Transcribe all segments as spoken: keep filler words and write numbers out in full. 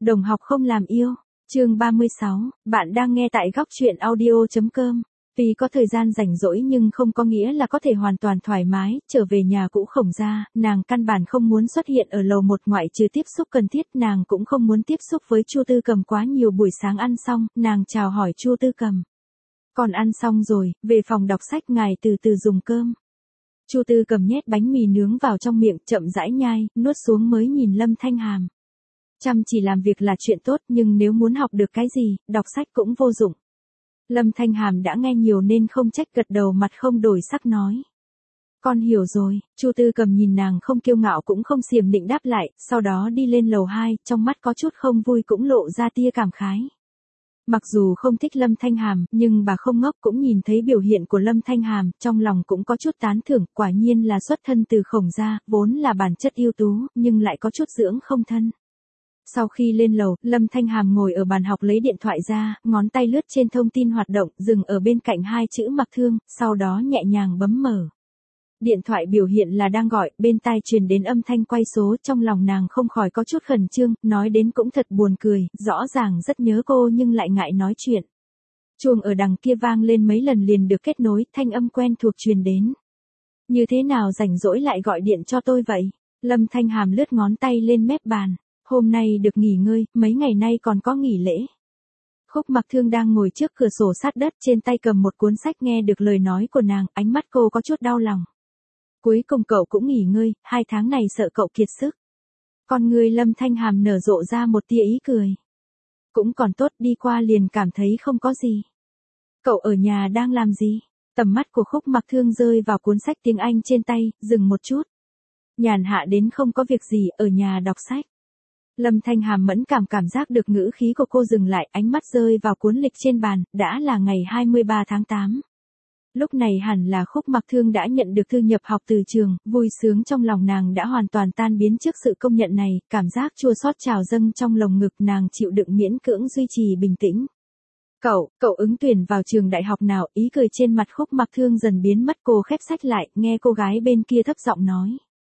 Đồng học không làm yêu. Chương ba mươi sáu, bạn đang nghe tại góc truyện audio chấm com. Vì có thời gian rảnh rỗi nhưng không có nghĩa là có thể hoàn toàn thoải mái, trở về nhà cũ Khổng gia, nàng căn bản không muốn xuất hiện ở lầu một ngoại trừ tiếp xúc cần thiết, nàng cũng không muốn tiếp xúc với Chu Tư Cầm quá nhiều. Buổi sáng ăn xong, nàng chào hỏi Chu Tư Cầm. Còn ăn xong rồi, về phòng đọc sách ngài từ từ dùng cơm. Chu Tư Cầm nhét bánh mì nướng vào trong miệng, chậm rãi nhai, nuốt xuống mới nhìn Lâm Thanh Hàm. Chăm chỉ làm việc là chuyện tốt, nhưng nếu muốn học được cái gì, đọc sách cũng vô dụng. Lâm Thanh Hàm đã nghe nhiều nên không trách, gật đầu mặt không đổi sắc nói. Con hiểu rồi. Chu Tư Cầm nhìn nàng không kiêu ngạo cũng không xiểm nịnh đáp lại, sau đó đi lên lầu hai, trong mắt có chút không vui cũng lộ ra tia cảm khái. Mặc dù không thích Lâm Thanh Hàm, nhưng bà không ngốc cũng nhìn thấy biểu hiện của Lâm Thanh Hàm, trong lòng cũng có chút tán thưởng, quả nhiên là xuất thân từ Khổng gia, vốn là bản chất ưu tú, nhưng lại có chút dưỡng không thân. Sau khi lên lầu, Lâm Thanh Hàm ngồi ở bàn học lấy điện thoại ra, ngón tay lướt trên thông tin hoạt động, dừng ở bên cạnh hai chữ Mặc Thương, sau đó nhẹ nhàng bấm mở. Điện thoại biểu hiện là đang gọi, bên tai truyền đến âm thanh quay số, trong lòng nàng không khỏi có chút khẩn trương, nói đến cũng thật buồn cười, rõ ràng rất nhớ cô nhưng lại ngại nói chuyện. Chuông ở đằng kia vang lên mấy lần liền được kết nối, thanh âm quen thuộc truyền đến. Như thế nào rảnh rỗi lại gọi điện cho tôi vậy? Lâm Thanh Hàm lướt ngón tay lên mép bàn. Hôm nay được nghỉ ngơi, mấy ngày nay còn có nghỉ lễ. Khúc Mặc Thương đang ngồi trước cửa sổ sát đất, trên tay cầm một cuốn sách, nghe được lời nói của nàng, ánh mắt cô có chút đau lòng. Cuối cùng cậu cũng nghỉ ngơi, hai tháng này sợ cậu kiệt sức. Con người Lâm Thanh Hàm nở rộ ra một tia ý cười. Cũng còn tốt, đi qua liền cảm thấy không có gì. Cậu ở nhà đang làm gì? Tầm mắt của Khúc Mặc Thương rơi vào cuốn sách tiếng Anh trên tay, dừng một chút. Nhàn hạ đến không có việc gì, ở nhà đọc sách. Lâm Thanh Hàm mẫn cảm cảm giác được ngữ khí của cô dừng lại, ánh mắt rơi vào cuốn lịch trên bàn, đã là ngày hai mươi ba tháng tám. Lúc này hẳn là Khúc Mặc Thương đã nhận được thư nhập học từ trường, vui sướng trong lòng nàng đã hoàn toàn tan biến trước sự công nhận này, cảm giác chua xót trào dâng trong lồng ngực, nàng chịu đựng miễn cưỡng duy trì bình tĩnh. Cậu, cậu ứng tuyển vào trường đại học nào? Ý cười trên mặt Khúc Mặc Thương dần biến mất, cô khép sách lại, nghe cô gái bên kia thấp giọng nói.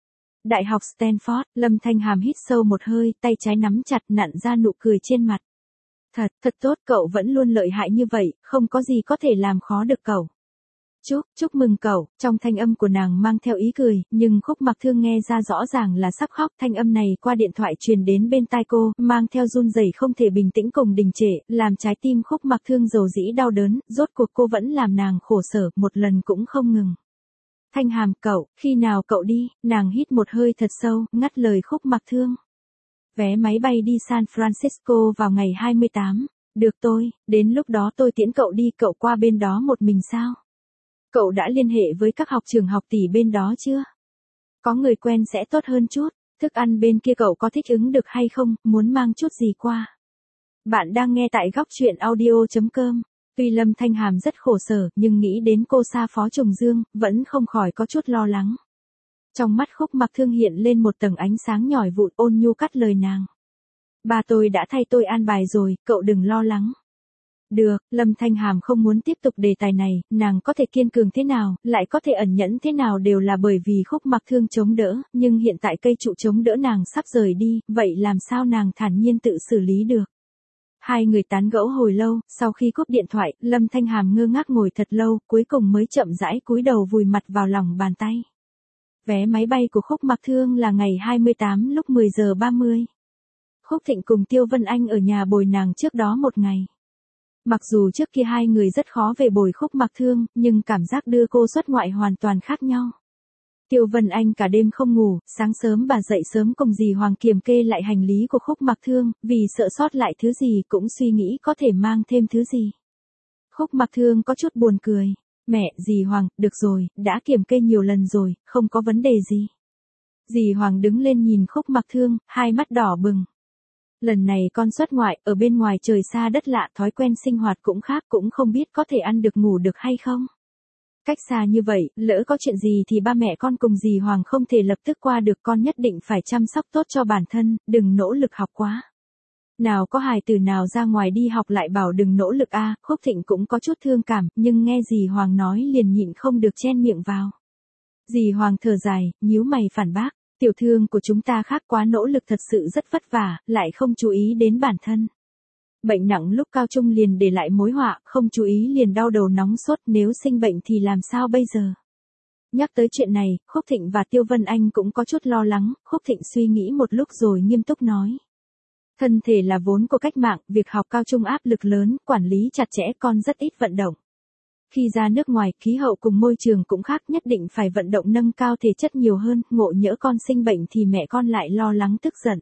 Đại học Stanford. Lâm Thanh Hàm hít sâu một hơi, tay trái nắm chặt, nặn ra nụ cười trên mặt. Thật, thật tốt, cậu vẫn luôn lợi hại như vậy, không có gì có thể làm khó được cậu. Chúc, chúc mừng cậu. Trong thanh âm của nàng mang theo ý cười, nhưng Khúc Mặc Thương nghe ra rõ ràng là sắp khóc. Thanh âm này qua điện thoại truyền đến bên tai cô, mang theo run rẩy không thể bình tĩnh cùng đình trệ, làm trái tim Khúc Mặc Thương dầu dĩ đau đớn, rốt cuộc cô vẫn làm nàng khổ sở, một lần cũng không ngừng. Thanh Hàm, cậu, khi nào cậu đi? Nàng hít một hơi thật sâu, ngắt lời Khúc Mặc Thương. Vé máy bay đi San Francisco vào ngày hai mươi tám. Được tôi, đến lúc đó tôi tiễn cậu đi, cậu qua bên đó một mình sao? Cậu đã liên hệ với các học trường học tỷ bên đó chưa? Có người quen sẽ tốt hơn chút. Thức ăn bên kia cậu có thích ứng được hay không, muốn mang chút gì qua? Bạn đang nghe tại góc truyện audio chấm com. Tuy Lâm Thanh Hàm rất khổ sở, nhưng nghĩ đến cô xa Phó Trùng Dương, vẫn không khỏi có chút lo lắng. Trong mắt Khúc Mặc Thương hiện lên một tầng ánh sáng nhỏi vụn, ôn nhu cắt lời nàng. Ba tôi đã thay tôi an bài rồi, cậu đừng lo lắng. Được, Lâm Thanh Hàm không muốn tiếp tục đề tài này, nàng có thể kiên cường thế nào, lại có thể ẩn nhẫn thế nào đều là bởi vì Khúc Mặc Thương chống đỡ, nhưng hiện tại cây trụ chống đỡ nàng sắp rời đi, vậy làm sao nàng thản nhiên tự xử lý được? Hai người tán gẫu hồi lâu, sau khi cúp điện thoại, Lâm Thanh Hàm ngơ ngác ngồi thật lâu, cuối cùng mới chậm rãi cúi đầu vùi mặt vào lòng bàn tay. Vé máy bay của Khúc Mặc Thương là ngày hai mươi tám lúc mười giờ ba mươi. Khúc Thịnh cùng Tiêu Vân Anh ở nhà bồi nàng trước đó một ngày. Mặc dù trước kia hai người rất khó về bồi Khúc Mặc Thương, nhưng cảm giác đưa cô xuất ngoại hoàn toàn khác nhau. Tiêu Vân Anh cả đêm không ngủ, sáng sớm bà dậy sớm cùng dì Hoàng kiểm kê lại hành lý của Khúc Mặc Thương, vì sợ sót lại thứ gì cũng suy nghĩ có thể mang thêm thứ gì. Khúc Mặc Thương có chút buồn cười. Mẹ, dì Hoàng, được rồi, đã kiểm kê nhiều lần rồi, không có vấn đề gì. Dì Hoàng đứng lên nhìn Khúc Mặc Thương, hai mắt đỏ bừng. Lần này con xuất ngoại, ở bên ngoài trời xa đất lạ, thói quen sinh hoạt cũng khác, cũng không biết có thể ăn được ngủ được hay không. Cách xa như vậy, lỡ có chuyện gì thì ba mẹ con cùng dì Hoàng không thể lập tức qua được, con nhất định phải chăm sóc tốt cho bản thân, đừng nỗ lực học quá. Nào có hài tử nào ra ngoài đi học lại bảo đừng nỗ lực a. À, Khúc Thịnh cũng có chút thương cảm, nhưng nghe dì Hoàng nói liền nhịn không được chen miệng vào. Dì Hoàng thở dài, nhíu mày phản bác, Tiểu thương của chúng ta khác quá, nỗ lực thật sự rất vất vả, lại không chú ý đến bản thân. Bệnh nặng lúc cao trung liền để lại mối họa, không chú ý liền đau đầu nóng sốt, nếu sinh bệnh thì làm sao bây giờ? Nhắc tới chuyện này, Khúc Thịnh và Tiêu Vân Anh cũng có chút lo lắng, Khúc Thịnh suy nghĩ một lúc rồi nghiêm túc nói. Thân thể là vốn của cách mạng, việc học cao trung áp lực lớn, quản lý chặt chẽ, con rất ít vận động. Khi ra nước ngoài, khí hậu cùng môi trường cũng khác, nhất định phải vận động nâng cao thể chất nhiều hơn, ngộ nhỡ con sinh bệnh thì mẹ con lại lo lắng tức giận.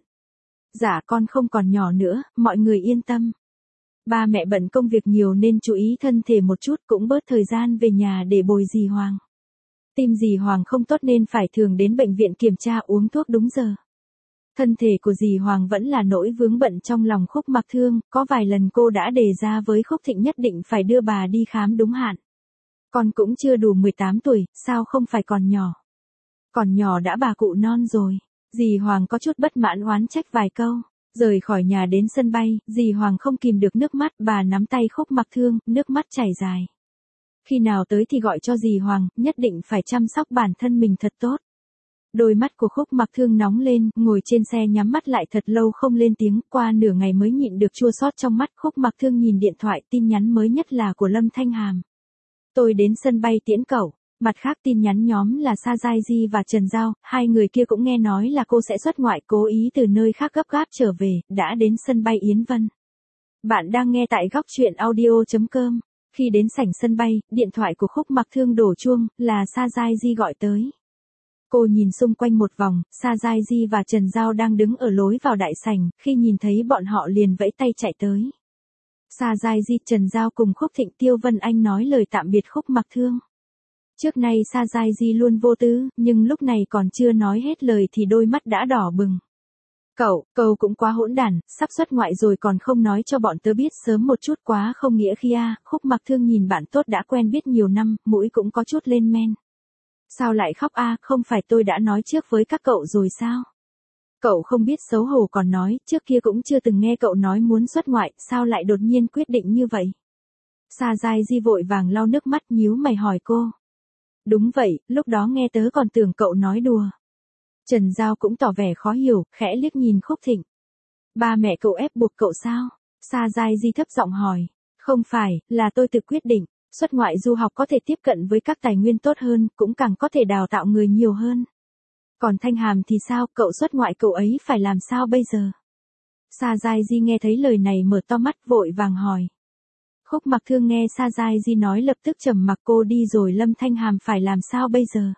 Dạ con không còn nhỏ nữa, mọi người yên tâm. Ba mẹ bận công việc nhiều nên chú ý thân thể một chút, cũng bớt thời gian về nhà để bồi dì Hoàng. Tim dì Hoàng không tốt nên phải thường đến bệnh viện kiểm tra, uống thuốc đúng giờ. Thân thể của dì Hoàng vẫn là nỗi vướng bận trong lòng Khúc Mặc Thương, có vài lần cô đã đề ra với Khúc Thịnh nhất định phải đưa bà đi khám đúng hạn. Con cũng chưa đủ mười tám tuổi, sao không phải còn nhỏ? Còn nhỏ đã bà cụ non rồi. Dì Hoàng có chút bất mãn oán trách vài câu. Rời khỏi nhà đến sân bay, dì Hoàng không kìm được nước mắt, bà nắm tay Khúc Mặc Thương, nước mắt chảy dài. Khi nào tới thì gọi cho dì Hoàng, nhất định phải chăm sóc bản thân mình thật tốt. Đôi mắt của Khúc Mặc Thương nóng lên, ngồi trên xe nhắm mắt lại thật lâu không lên tiếng, qua nửa ngày mới nhịn được chua xót trong mắt. Khúc Mặc Thương nhìn điện thoại, tin nhắn mới nhất là của Lâm Thanh Hàm. Tôi đến sân bay tiễn cậu. Mặt khác tin nhắn nhóm là Sa Giai Di và Trần Giao, hai người kia cũng nghe nói là cô sẽ xuất ngoại, cố ý từ nơi khác gấp gáp trở về, đã đến sân bay Yến Vân. Bạn đang nghe tại góc truyện audio chấm com. Khi đến sảnh sân bay, điện thoại của Khúc Mặc Thương đổ chuông, là Sa Giai Di gọi tới. Cô nhìn xung quanh một vòng, Sa Giai Di và Trần Giao đang đứng ở lối vào đại sảnh, khi nhìn thấy bọn họ liền vẫy tay chạy tới. Sa Giai Di, Trần Giao cùng Khúc Thịnh, Tiêu Vân Anh nói lời tạm biệt Khúc Mặc Thương. Trước nay Sa Giai Di luôn vô tư, nhưng lúc này còn chưa nói hết lời thì đôi mắt đã đỏ bừng. Cậu, cậu cũng quá hỗn đản, sắp xuất ngoại rồi còn không nói cho bọn tớ biết sớm một chút, quá không nghĩa khi a. Khúc Mặc Thương nhìn bạn tốt đã quen biết nhiều năm, mũi cũng có chút lên men. Sao lại khóc a, không phải tôi đã nói trước với các cậu rồi sao? Cậu không biết xấu hổ còn nói, trước kia cũng chưa từng nghe cậu nói muốn xuất ngoại, sao lại đột nhiên quyết định như vậy? Sa Giai Di vội vàng lau nước mắt nhíu mày hỏi cô. Đúng vậy, lúc đó nghe tớ còn tưởng cậu nói đùa. Trần Giao cũng tỏ vẻ khó hiểu, khẽ liếc nhìn Khúc Thịnh. Ba mẹ cậu ép buộc cậu sao? Sa Giai Di thấp giọng hỏi. Không phải, là tôi tự quyết định, xuất ngoại du học có thể tiếp cận với các tài nguyên tốt hơn, cũng càng có thể đào tạo người nhiều hơn. Còn Thanh Hàm thì sao, cậu xuất ngoại cậu ấy phải làm sao bây giờ? Sa Giai Di nghe thấy lời này mở to mắt vội vàng hỏi. Khúc Mặc Thương nghe Sa Giai Di nói lập tức trầm mặc, cô đi rồi Lâm Thanh Hàm phải làm sao bây giờ?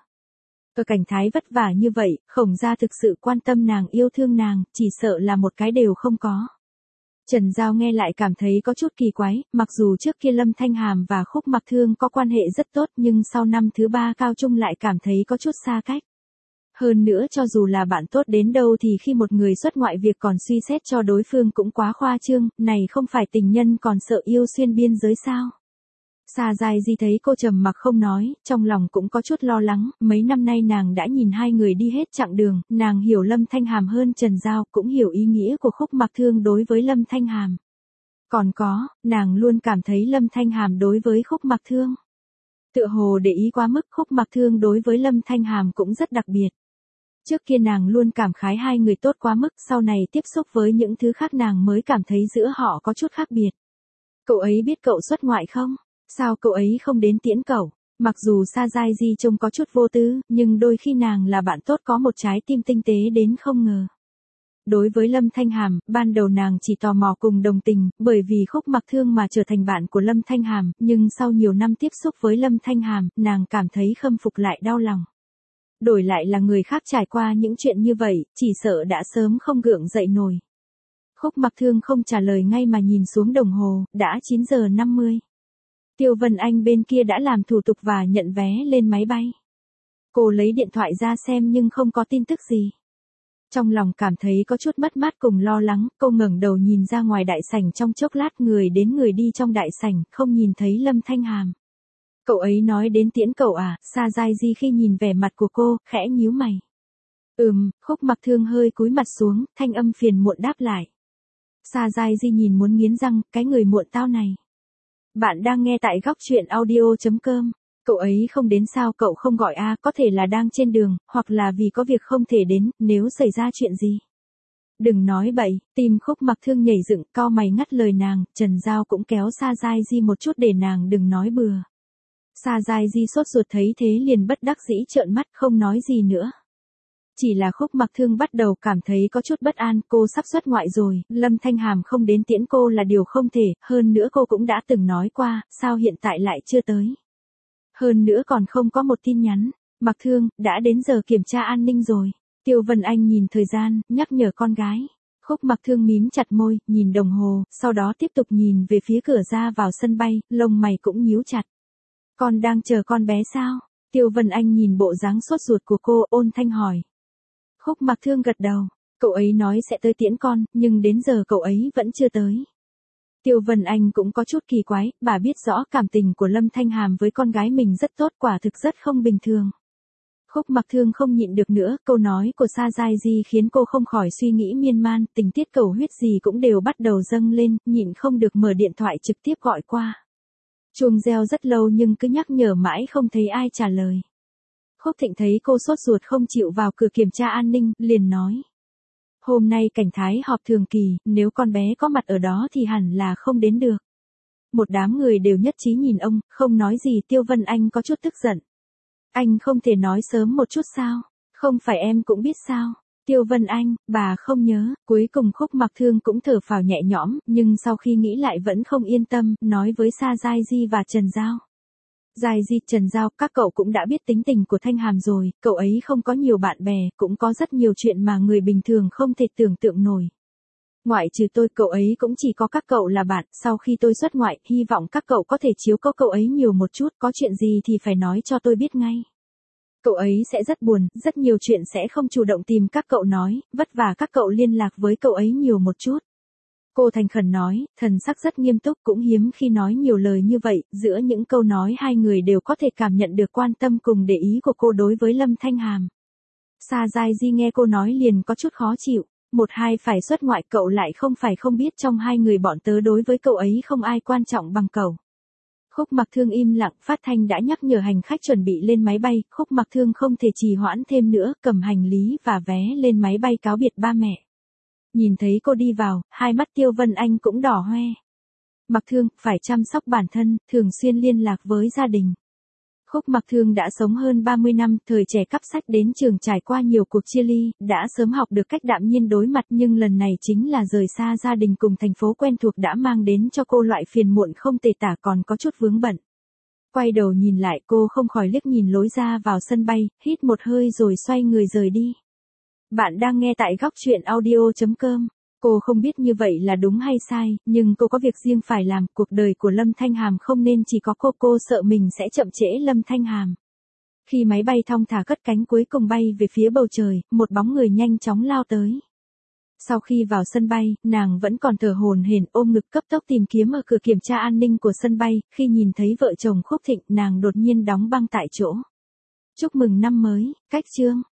Ở cảnh thái vất vả như vậy, Khổng gia thực sự quan tâm nàng, yêu thương nàng, chỉ sợ là một cái đều không có. Trần Giao nghe lại cảm thấy có chút kỳ quái, mặc dù trước kia Lâm Thanh Hàm và Khúc Mặc Thương có quan hệ rất tốt nhưng sau năm thứ ba cao trung lại cảm thấy có chút xa cách. Hơn nữa cho dù là bạn tốt đến đâu thì khi một người xuất ngoại việc còn suy xét cho đối phương cũng quá khoa trương, này không phải tình nhân còn sợ yêu xuyên biên giới sao? Sa Giai Di thấy cô trầm mặc không nói, trong lòng cũng có chút lo lắng, mấy năm nay nàng đã nhìn hai người đi hết chặng đường, nàng hiểu Lâm Thanh Hàm hơn Trần Giao, cũng hiểu ý nghĩa của Khúc Mặc Thương đối với Lâm Thanh Hàm. Còn có, nàng luôn cảm thấy Lâm Thanh Hàm đối với Khúc Mặc Thương tựa hồ để ý quá mức, Khúc Mặc Thương đối với Lâm Thanh Hàm cũng rất đặc biệt. Trước kia nàng luôn cảm khái hai người tốt quá mức, sau này tiếp xúc với những thứ khác nàng mới cảm thấy giữa họ có chút khác biệt. Cậu ấy biết cậu xuất ngoại không? Sao cậu ấy không đến tiễn cậu? Mặc dù Sa Giai Di trông có chút vô tư, nhưng đôi khi nàng là bạn tốt có một trái tim tinh tế đến không ngờ. Đối với Lâm Thanh Hàm, ban đầu nàng chỉ tò mò cùng đồng tình, bởi vì Khúc Mặc Thương mà trở thành bạn của Lâm Thanh Hàm, nhưng sau nhiều năm tiếp xúc với Lâm Thanh Hàm, nàng cảm thấy khâm phục lại đau lòng. Đổi lại là người khác trải qua những chuyện như vậy, chỉ sợ đã sớm không gượng dậy nổi. Khúc Mặc Thương không trả lời ngay mà nhìn xuống đồng hồ, đã chín giờ năm mươi. Tiêu Vân Anh bên kia đã làm thủ tục và nhận vé lên máy bay. Cô lấy điện thoại ra xem nhưng không có tin tức gì. Trong lòng cảm thấy có chút mất mát cùng lo lắng, cô ngẩng đầu nhìn ra ngoài đại sảnh, trong chốc lát người đến người đi trong đại sảnh, không nhìn thấy Lâm Thanh Hàm. Cậu ấy nói đến tiễn cậu à? Sa Giai Di khi nhìn vẻ mặt của cô, khẽ nhíu mày. Ừm, Khúc Mặc Thương hơi cúi mặt xuống, thanh âm phiền muộn đáp lại. Sa Giai Di nhìn muốn nghiến răng, cái người muộn tao này. Bạn đang nghe tại góc truyện audio chấm com. Cậu ấy không đến sao cậu không gọi a, có thể là đang trên đường, hoặc là vì có việc không thể đến, nếu xảy ra chuyện gì. Đừng nói bậy, tim Khúc Mặc Thương nhảy dựng, cau mày ngắt lời nàng, Trần Giao cũng kéo Sa Giai Di một chút để nàng đừng nói bừa. Sa Giai Di sốt ruột thấy thế liền bất đắc dĩ trợn mắt không nói gì nữa. Chỉ là Khúc Mặc Thương bắt đầu cảm thấy có chút bất an, cô sắp xuất ngoại rồi, Lâm Thanh Hàm không đến tiễn cô là điều không thể, hơn nữa cô cũng đã từng nói qua, sao hiện tại lại chưa tới. Hơn nữa còn không có một tin nhắn, Mặc Thương, đã đến giờ kiểm tra an ninh rồi. Tiêu Vân Anh nhìn thời gian, nhắc nhở con gái. Khúc Mặc Thương mím chặt môi, nhìn đồng hồ, sau đó tiếp tục nhìn về phía cửa ra vào sân bay, lông mày cũng nhíu chặt. Con đang chờ con bé sao? Tiêu Vân Anh nhìn bộ dáng sốt ruột của cô, ôn thanh hỏi. Khúc Mặc Thương gật đầu, cậu ấy nói sẽ tới tiễn con, nhưng đến giờ cậu ấy vẫn chưa tới. Tiêu Vân Anh cũng có chút kỳ quái, bà biết rõ cảm tình của Lâm Thanh Hàm với con gái mình rất tốt, quả thực rất không bình thường. Khúc Mặc Thương không nhịn được nữa, câu nói của Sa Giai Di khiến cô không khỏi suy nghĩ miên man, tình tiết cầu huyết gì cũng đều bắt đầu dâng lên, nhịn không được mở điện thoại trực tiếp gọi qua. Chuông reo rất lâu nhưng cứ nhắc nhở mãi không thấy ai trả lời. Khúc Thịnh thấy cô sốt ruột không chịu vào cửa kiểm tra an ninh, liền nói. Hôm nay cảnh thái họp thường kỳ, nếu con bé có mặt ở đó thì hẳn là không đến được. Một đám người đều nhất trí nhìn ông, không nói gì. Tiêu Vân Anh có chút tức giận. Anh không thể nói sớm một chút sao? Không phải em cũng biết sao? Tiêu Vân Anh, bà không nhớ. Cuối cùng Khúc Mặc Thương cũng thở phào nhẹ nhõm, nhưng sau khi nghĩ lại vẫn không yên tâm, nói với Sa Giai Di và Trần Giao. Giai Di, Trần Giao, các cậu cũng đã biết tính tình của Thanh Hàm rồi, cậu ấy không có nhiều bạn bè, cũng có rất nhiều chuyện mà người bình thường không thể tưởng tượng nổi. Ngoại trừ tôi, cậu ấy cũng chỉ có các cậu là bạn, sau khi tôi xuất ngoại, hy vọng các cậu có thể chiếu cố cậu ấy nhiều một chút, có chuyện gì thì phải nói cho tôi biết ngay. Cậu ấy sẽ rất buồn, rất nhiều chuyện sẽ không chủ động tìm các cậu nói, vất vả các cậu liên lạc với cậu ấy nhiều một chút. Cô thành khẩn nói, thần sắc rất nghiêm túc, cũng hiếm khi nói nhiều lời như vậy, giữa những câu nói hai người đều có thể cảm nhận được quan tâm cùng để ý của cô đối với Lâm Thanh Hàm. Sa Giai Di nghe cô nói liền có chút khó chịu, một hai phải xuất ngoại, cậu lại không phải không biết trong hai người bọn tớ đối với cậu ấy không ai quan trọng bằng cậu. Khúc Mặc Thương im lặng, phát thanh đã nhắc nhở hành khách chuẩn bị lên máy bay, Khúc Mặc Thương không thể trì hoãn thêm nữa, cầm hành lý và vé lên máy bay cáo biệt ba mẹ. Nhìn thấy cô đi vào, hai mắt Tiêu Vân Anh cũng đỏ hoe. Mặc Thương, phải chăm sóc bản thân, thường xuyên liên lạc với gia đình. Khúc Mặc Thương đã sống hơn ba mươi năm, thời trẻ cắp sách đến trường trải qua nhiều cuộc chia ly, đã sớm học được cách đạm nhiên đối mặt, nhưng lần này chính là rời xa gia đình cùng thành phố quen thuộc đã mang đến cho cô loại phiền muộn không tề tả, còn có chút vướng bận. Quay đầu nhìn lại, cô không khỏi liếc nhìn lối ra vào sân bay, hít một hơi rồi xoay người rời đi. Bạn đang nghe tại góc truyện audio chấm com. Cô không biết như vậy là đúng hay sai, nhưng cô có việc riêng phải làm, cuộc đời của Lâm Thanh Hàm không nên chỉ có cô, cô sợ mình sẽ chậm trễ Lâm Thanh Hàm. Khi máy bay thong thả cất cánh cuối cùng bay về phía bầu trời, một bóng người nhanh chóng lao tới. Sau khi vào sân bay, nàng vẫn còn thở hổn hển ôm ngực cấp tốc tìm kiếm ở cửa kiểm tra an ninh của sân bay, khi nhìn thấy vợ chồng Khúc Thịnh, nàng đột nhiên đóng băng tại chỗ. Chúc mừng năm mới, cách chương.